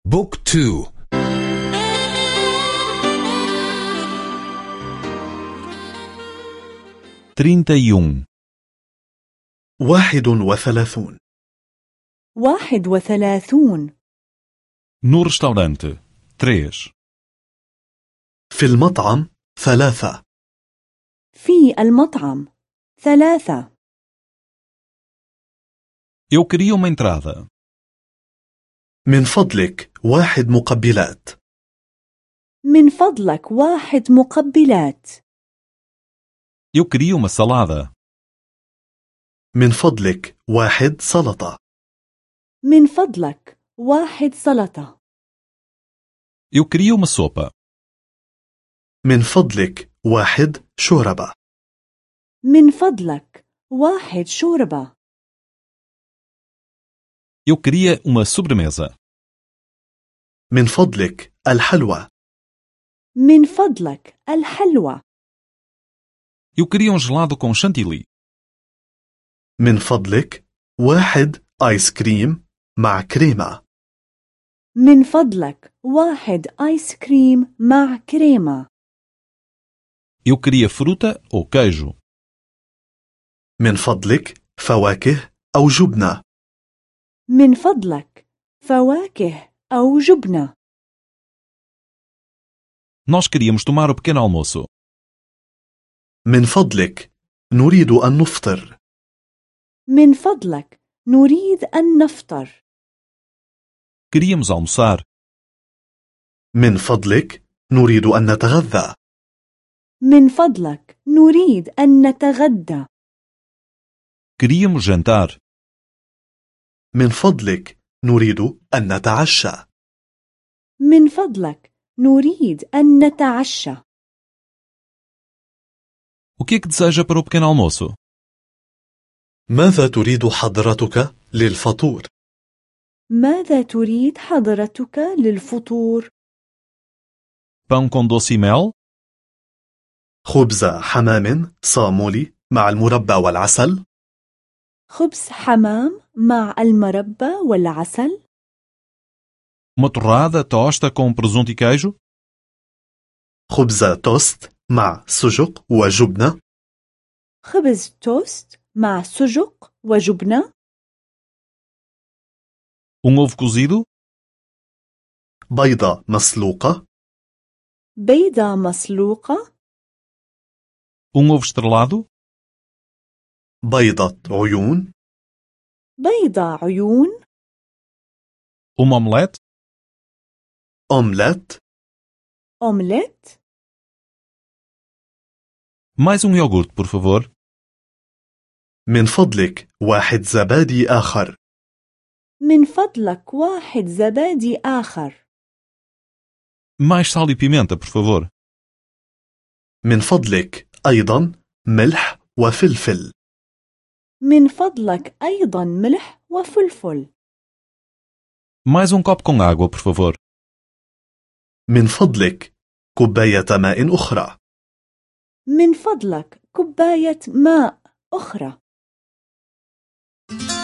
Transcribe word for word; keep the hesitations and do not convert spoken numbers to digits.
بوك تو. trinta e um. واحد وثلاثون. واحد وثلاثون. No restaurante. três. في المطعم ثلاثة. في المطعم ثلاثة. Eu queria uma entrada. من فضلك واحد مقبلات. من فضلك واحد مقبلات. Eu queria uma salada. من فضلك واحد سلطة. من فضلك واحد سلطة. Eu queria uma sopa. من فضلك واحد شوربة. من فضلك واحد شوربة. Eu queria uma sobremesa. من فضلك الحلوى. من فضلك الحلوى. Eu queria um gelado com chantilly. من فضلك واحد آيس كريم مع كريمة. من فضلك واحد آيس كريم مع كريمة. Eu queria fruta ou queijo. من فضلك فواكه أو جبنة. من فضلك فواكه أو جبنة. Nós queríamos tomar o pequeno almoço. من فضلك نريد أن نفطر. من فضلك نريد أن نفطر. Queríamos almoçar. من فضلك نريد أن نتغذى. من فضلك نريد أن نتغدى. Queríamos jantar. من فضلك نريد أن نتعشى. من فضلك نريد أن نتعشى. O que é que deseja para o pequeno almoço? ماذا تريد حضرتك للفطور؟ ماذا تريد حضرتك للفطور؟ Pão com doce e mel? خبز حمام صامولي مع المربى والعسل. خبز حمام مع المربى والعسل. Uma torrada, tosta com presunto e queijo? خبز توست مع سجق وجبنة. خبز توست مع سجق وجبنة. Um ovo cozido? بيضة مسلوقة. بيضة مسلوقة. Um ovo estrelado? بيضة عيون. بيضة عيون. Uma omelete? أومليت. أومليت. Mais um iogurte, por favor. من فضلك واحد زبادي آخر. من فضلك واحد زبادي آخر. Mais sal e pimenta, por favor. من فضلك أيضا ملح وفلفل. من فضلك أيضا ملح وفلفل. Mais um copo com água, por favor. من فضلك كوباية ماء أخرى. من فضلك كوباية ماء أخرى.